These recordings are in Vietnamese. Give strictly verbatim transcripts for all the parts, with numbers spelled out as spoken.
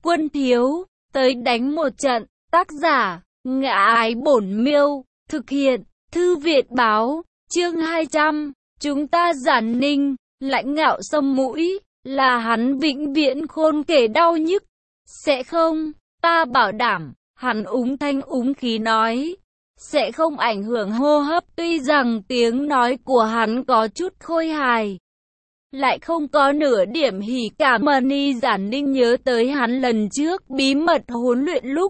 Quân thiếu, tới đánh một trận. Tác giả, Ngã Ái Bổn Miêu. Thực hiện, Thư Viện Báo. Chương hai trăm. Chúng ta Giản Ninh, Lãnh Ngạo xâm mũi, là hắn vĩnh viễn khôn kể đau nhức. Sẽ không, ta bảo đảm, hắn úng thanh úng khí nói. Sẽ không ảnh hưởng hô hấp, tuy rằng tiếng nói của hắn có chút khôi hài. Lại không có nửa điểm hỉ cảm. Mani Giản Ninh nhớ tới hắn lần trước bí mật huấn luyện lúc.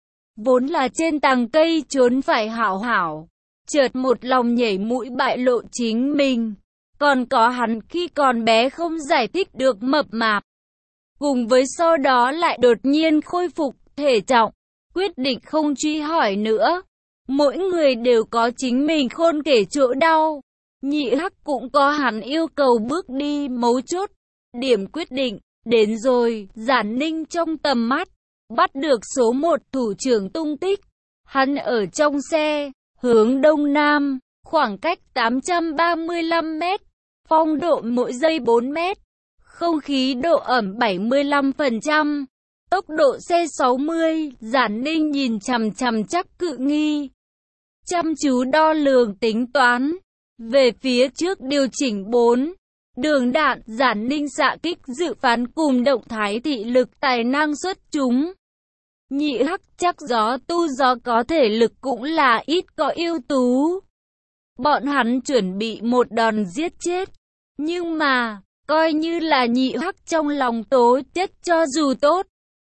Vốn là trên tàng cây trốn phải hảo hảo. Chợt một lòng nhảy mũi bại lộ chính mình. Còn có hắn khi còn bé không giải thích được mập mạp. Cùng với sau đó lại đột nhiên khôi phục thể trọng. Quyết định không truy hỏi nữa. Mỗi người đều có chính mình khôn kể chỗ đau. Nhị Hắc cũng có hắn yêu cầu bước đi mấu chốt. Điểm quyết định, đến rồi. Giản Ninh trong tầm mắt, bắt được số một thủ trưởng tung tích. Hắn ở trong xe, hướng đông nam, khoảng cách tám trăm ba mươi lăm mét. Phong độ mỗi giây bốn mét. Không khí độ ẩm bảy mươi lăm phần trăm. Tốc độ xe sáu mươi. Giản Ninh nhìn chằm chằm chắc cự nghi. Chăm chú đo lường tính toán. Về phía trước điều chỉnh bốn đường đạn. Giản Ninh xạ kích dự phán cùng động thái thị lực tài năng xuất chúng. Nhị Hắc chắc gió tu gió có thể lực cũng là ít có ưu tú. Bọn hắn chuẩn bị một đòn giết chết. Nhưng mà, coi như là Nhị Hắc trong lòng tố chất cho dù tốt.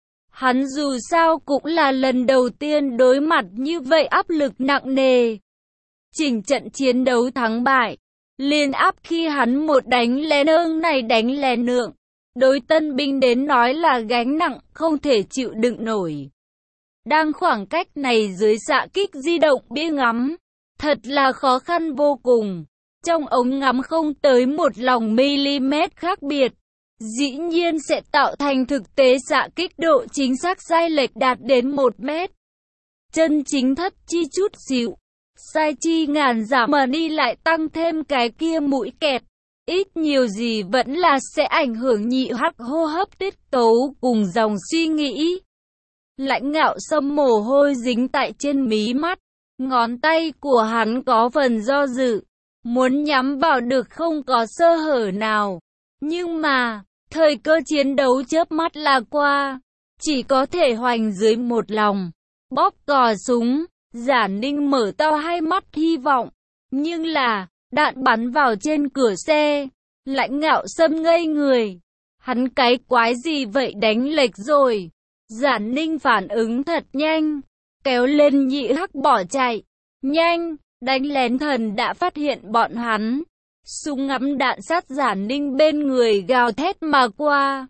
Hắn dù sao cũng là lần đầu tiên đối mặt như vậy áp lực nặng nề. Chỉnh trận chiến đấu thắng bại, liên áp khi hắn một đánh lén ương này đánh lén nượng. Đối tân binh đến nói là gánh nặng không thể chịu đựng nổi. Đang khoảng cách này dưới xạ kích di động bia ngắm, thật là khó khăn vô cùng. Trong ống ngắm không tới một lòng mm khác biệt, dĩ nhiên sẽ tạo thành thực tế xạ kích độ chính xác sai lệch đạt đến một mét. Chân chính thất chi chút xíu, sai chi ngàn giảm mà đi lại tăng thêm cái kia mũi kẹp. Ít nhiều gì vẫn là sẽ ảnh hưởng Nhị Hắc hô hấp tiết tấu cùng dòng suy nghĩ. Lãnh Ngạo xâm mồ hôi dính tại trên mí mắt. Ngón tay của hắn có phần do dự. Muốn nhắm vào được không có sơ hở nào. Nhưng mà, thời cơ chiến đấu chớp mắt là qua. Chỉ có thể hoành dưới một lòng. Bóp cò súng. Giản Ninh mở to hai mắt hy vọng. Nhưng là, đạn bắn vào trên cửa xe. Lãnh Ngạo xâm ngây người. Hắn cái quái gì vậy, đánh lệch rồi. Giản Ninh phản ứng thật nhanh. Kéo lên Nhị Hắc bỏ chạy. Nhanh, đánh lén thần đã phát hiện bọn hắn. Súng ngắm đạn sát Giản Ninh bên người gào thét mà qua.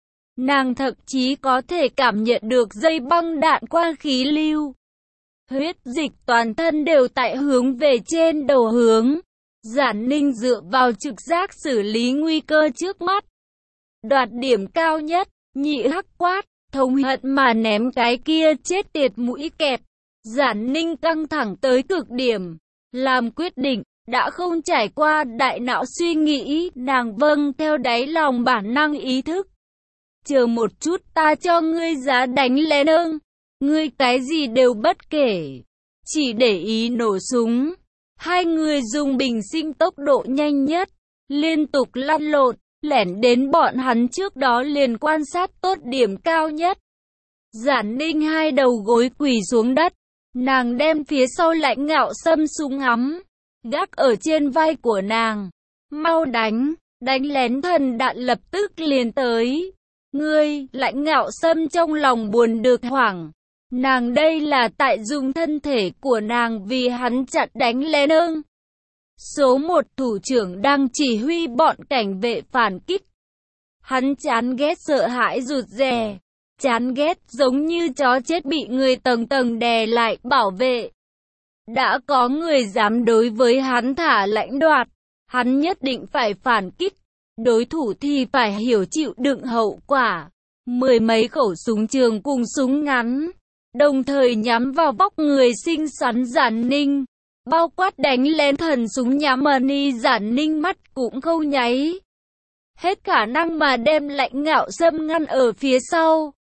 Nàng thậm chí có thể cảm nhận được dây băng đạn qua khí lưu. Huyết dịch toàn thân đều tại hướng về trên đầu hướng. Giản Ninh dựa vào trực giác xử lý nguy cơ trước mắt. Đoạt điểm cao nhất, Nhị Hắc quát, thống hận mà ném cái kia chết tiệt mũi kẹp. Giản Ninh căng thẳng tới cực điểm. Làm quyết định, đã không trải qua đại não suy nghĩ, nàng vâng theo đáy lòng bản năng ý thức. Chờ một chút, ta cho ngươi giá đánh lén ưng. Ngươi cái gì đều bất kể, chỉ để ý nổ súng. Hai người dùng bình sinh tốc độ nhanh nhất, liên tục lăn lộn, lẻn đến bọn hắn trước đó liền quan sát tốt điểm cao nhất. Giản Ninh hai đầu gối quỳ xuống đất, nàng đem phía sau Lãnh Ngạo xâm súng ngắm, gác ở trên vai của nàng. Mau đánh, đánh lén thần đạn lập tức liền tới. Ngươi, Lãnh Ngạo xâm trong lòng buồn được hoảng. Nàng đây là tại dùng thân thể của nàng vì hắn chặn đánh lén ưng. Số một thủ trưởng đang chỉ huy bọn cảnh vệ phản kích. Hắn chán ghét sợ hãi rụt rè. Chán ghét giống như chó chết bị người tầng tầng đè lại bảo vệ. Đã có người dám đối với hắn thả lãnh đoạt. Hắn nhất định phải phản kích. Đối thủ thì phải hiểu chịu đựng hậu quả. Mười mấy khẩu súng trường cùng súng ngắn, đồng thời nhắm vào vóc người xinh xắn Giản Ninh. Bao quát đánh lén thần súng nhắm Mani Giản Ninh mắt cũng không nháy. Hết khả năng mà đem Lãnh Ngạo xâm ngăn ở phía sau.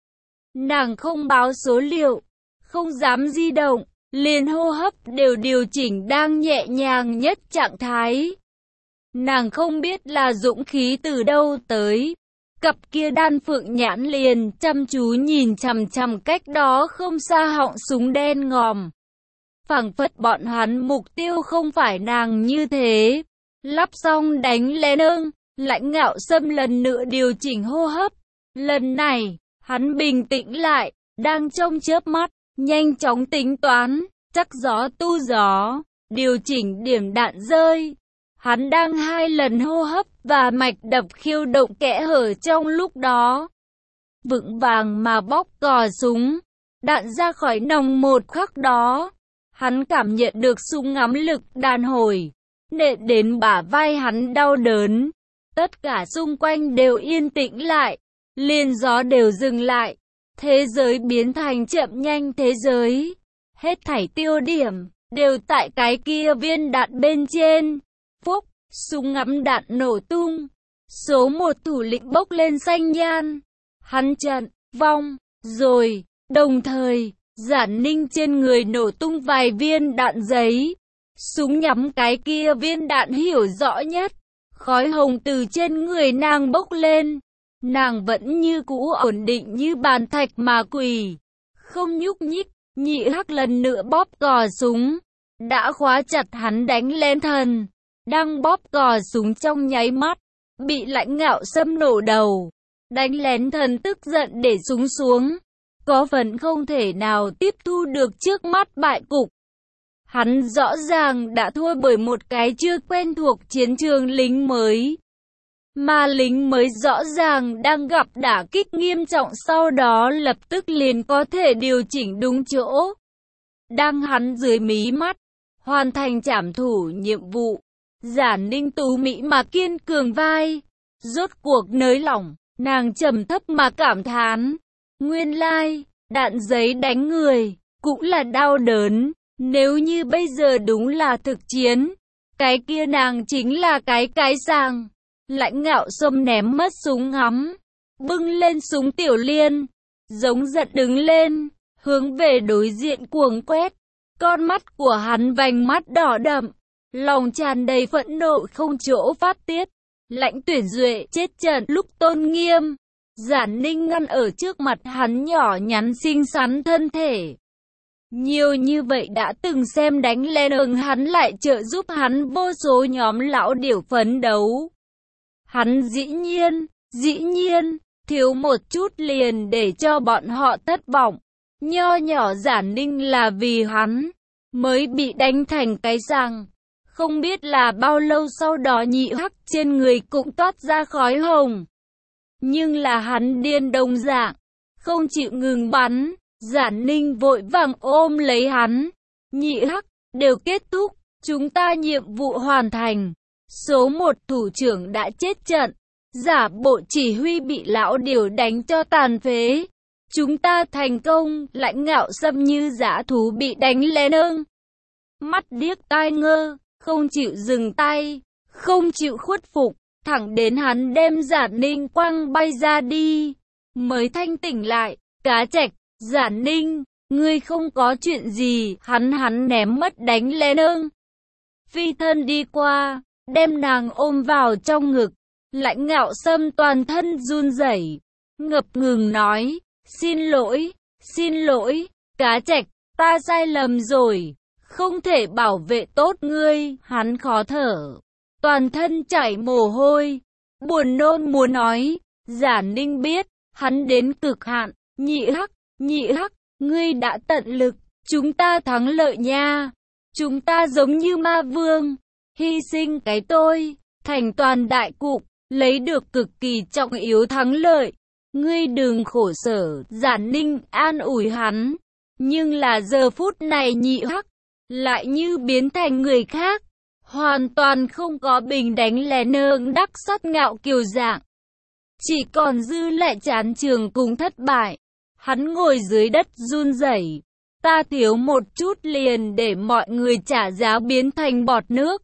Nàng không báo số liệu, không dám di động, liền hô hấp đều điều chỉnh đang nhẹ nhàng nhất trạng thái. Nàng không biết là dũng khí từ đâu tới. Cặp kia đan phượng nhãn liền chăm chú nhìn chằm chằm cách đó không xa họng súng đen ngòm. Phảng phất bọn hắn mục tiêu không phải nàng như thế. Lắp xong đánh lén ưng, Lãnh Ngạo Sâm lần nữa điều chỉnh hô hấp. Lần này, hắn bình tĩnh lại, đang trong chớp mắt, nhanh chóng tính toán, chắc gió tu gió, điều chỉnh điểm đạn rơi. Hắn đang hai lần hô hấp và mạch đập khiêu động kẽ hở trong lúc đó. Vững vàng mà bóp cò súng, đạn ra khỏi nòng một khắc đó. Hắn cảm nhận được súng ngắm lực đàn hồi, nện đến bả vai hắn đau đớn. Tất cả xung quanh đều yên tĩnh lại, liền gió đều dừng lại. Thế giới biến thành chậm nhanh thế giới. Hết thảy tiêu điểm, đều tại cái kia viên đạn bên trên. Phúc, súng ngắm đạn nổ tung. Số một thủ lĩnh bốc lên xanh nhan. Hắn trận, vong, rồi, đồng thời, Giản Ninh trên người nổ tung vài viên đạn giấy. Súng nhắm cái kia viên đạn hiểu rõ nhất. Khói hồng từ trên người nàng bốc lên. Nàng vẫn như cũ ổn định như bàn thạch mà quỳ. Không nhúc nhích, Nhị Hắc lần nữa bóp cò súng. Đã khóa chặt hắn đánh lén thần. Đang bóp cò súng trong nháy mắt. Bị Lãnh Ngạo Sâm nổ đầu. Đánh lén thần tức giận để súng xuống. Có phần không thể nào tiếp thu được trước mắt bại cục. Hắn rõ ràng đã thua bởi một cái chưa quen thuộc chiến trường lính mới. Mà lính mới rõ ràng đang gặp đả kích nghiêm trọng, sau đó lập tức liền có thể điều chỉnh đúng chỗ. Đang hắn dưới mí mắt, hoàn thành trảm thủ nhiệm vụ. Giản Ninh tú mỹ mà kiên cường vai. Rốt cuộc nới lỏng, nàng trầm thấp mà cảm thán. Nguyên lai, đạn giấy đánh người, cũng là đau đớn. Nếu như bây giờ đúng là thực chiến, cái kia nàng chính là cái cái sàng. Lãnh Ngạo Sâm ném mất súng ngắm, bưng lên súng tiểu liên, giống giận đứng lên, hướng về đối diện cuồng quét. Con mắt của hắn vành mắt đỏ đậm, lòng tràn đầy phẫn nộ không chỗ phát tiết. Lãnh Tuyển Duệ chết trận lúc tôn nghiêm. Giản Ninh ngăn ở trước mặt hắn nhỏ nhắn xinh xắn thân thể. Nhiều như vậy đã từng xem đánh lén ưng, hắn lại trợ giúp hắn vô số nhóm lão điểu phấn đấu. Hắn dĩ nhiên, dĩ nhiên, thiếu một chút liền để cho bọn họ thất vọng. Nho nhỏ Giản Ninh là vì hắn mới bị đánh thành cái răng. Không biết là bao lâu sau đó Nhị Hắc trên người cũng toát ra khói hồng. Nhưng là hắn điên đồng dạng, không chịu ngừng bắn. Giản Ninh vội vàng ôm lấy hắn. Nhị Hắc, đều kết thúc, chúng ta nhiệm vụ hoàn thành. Số một thủ trưởng đã chết trận, giả bộ chỉ huy bị lão điểu đánh cho tàn phế. Chúng ta thành công. Lãnh Ngạo Sâm như dã thú bị đánh lén ưng. Mắt điếc tai ngơ, không chịu dừng tay, không chịu khuất phục, thẳng đến hắn đem Giản Ninh quăng bay ra đi. Mới thanh tỉnh lại, Cá Trạch, Giản Ninh, ngươi không có chuyện gì. Hắn hắn ném mất đánh lén ưng. Phi thân đi qua, đem nàng ôm vào trong ngực. Lãnh Ngạo Sâm toàn thân run rẩy, ngập ngừng nói, xin lỗi, xin lỗi, Cá Trạch, ta sai lầm rồi, không thể bảo vệ tốt ngươi. Hắn khó thở, toàn thân chảy mồ hôi, buồn nôn muốn nói. Giản Ninh biết, hắn đến cực hạn. Nhị Hắc, Nhị Hắc, ngươi đã tận lực, chúng ta thắng lợi nha. Chúng ta giống như ma vương, hy sinh cái tôi, thành toàn đại cục, lấy được cực kỳ trọng yếu thắng lợi. Ngươi đừng khổ sở. Giản Ninh an ủi hắn. Nhưng là giờ phút này Nhị Hắc lại như biến thành người khác, hoàn toàn không có bình đánh lén ương đắc sát ngạo kiều dạng, chỉ còn dư lại chán trường cùng thất bại. Hắn ngồi dưới đất run rẩy. Ta thiếu một chút liền để mọi người trả giá biến thành bọt nước.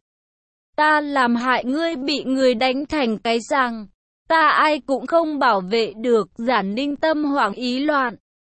Ta làm hại ngươi bị người đánh thành cái răng. Ta ai cũng không bảo vệ được. Giản Ninh tâm hoảng ý loạn.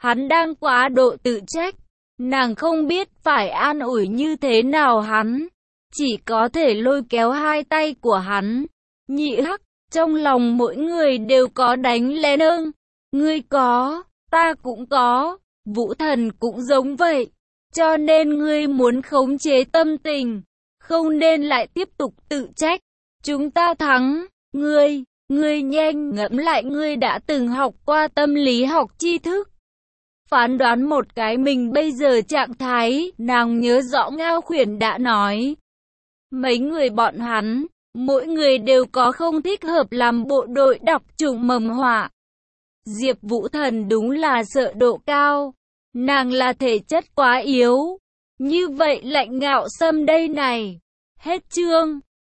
Hắn đang quá độ tự trách. Nàng không biết phải an ủi như thế nào hắn. Chỉ có thể lôi kéo hai tay của hắn. Nhị Hắc, trong lòng mỗi người đều có đánh lén ương. Ngươi có, ta cũng có, Vũ Thần cũng giống vậy. Cho nên ngươi muốn khống chế tâm tình, không nên lại tiếp tục tự trách. Chúng ta thắng, ngươi, ngươi nhanh ngẫm lại, ngươi đã từng học qua tâm lý học tri thức. Phán đoán một cái mình bây giờ trạng thái, nàng nhớ rõ Ngao Khuyển đã nói. Mấy người bọn hắn, mỗi người đều có không thích hợp làm bộ đội đọc trùng mầm họa. Diệp Vũ Thần đúng là sợ độ cao. Nàng là thể chất quá yếu. Như vậy Lạnh Ngạo Sâm đây này. Hết chương.